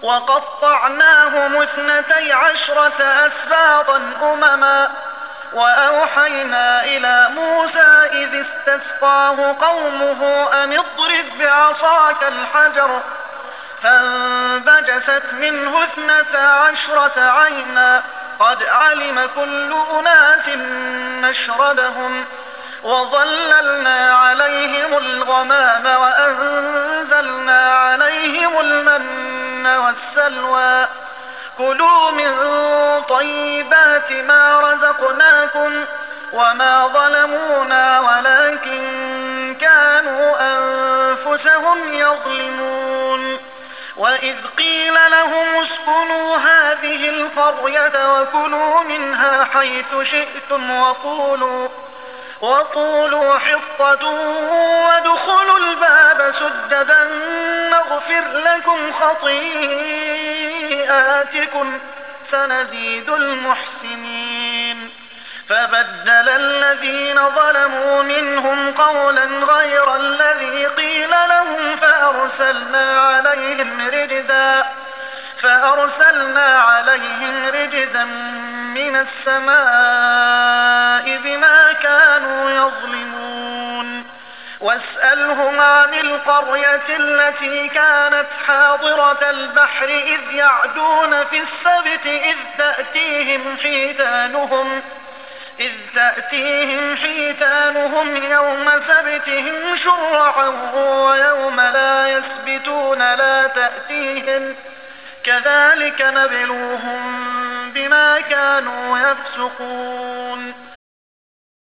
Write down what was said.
وقطعناهم 12 أسباطا أمما وأوحينا إلى موسى إذ استسقاه قومه أن اضرب بعصاك الحجر فانبجست منه 12 عينا قد علم كل أناس مشربهم وظللنا عليهم الغمام وأنزلنا عليهم المن والسلوى كلوا من طيبات ما رزقناكم وما ظلمونا ولكن كانوا أنفسهم يظلمون وإذ قيل لهم اسكنوا هذه القرية وكلوا منها حيث شئتم وقولوا حطة وادخلوا الباب سددا نغفر لكم خطيئاتكم سنزيد المحسنين فبدل الذين ظلموا منهم قولا غير الذي قيل لهم فأرسلنا عليهم رجزا من السماء بما كانوا يظلمون واسألهم عن القرية التي كانت حاضرة البحر إذ يعدون في السبت إذ تأتيهم حيتانهم يوم سبتهم شرعا ويوم لا يسبتون لا تأتيهم كذلك نبلوهم بما كانوا يفسقون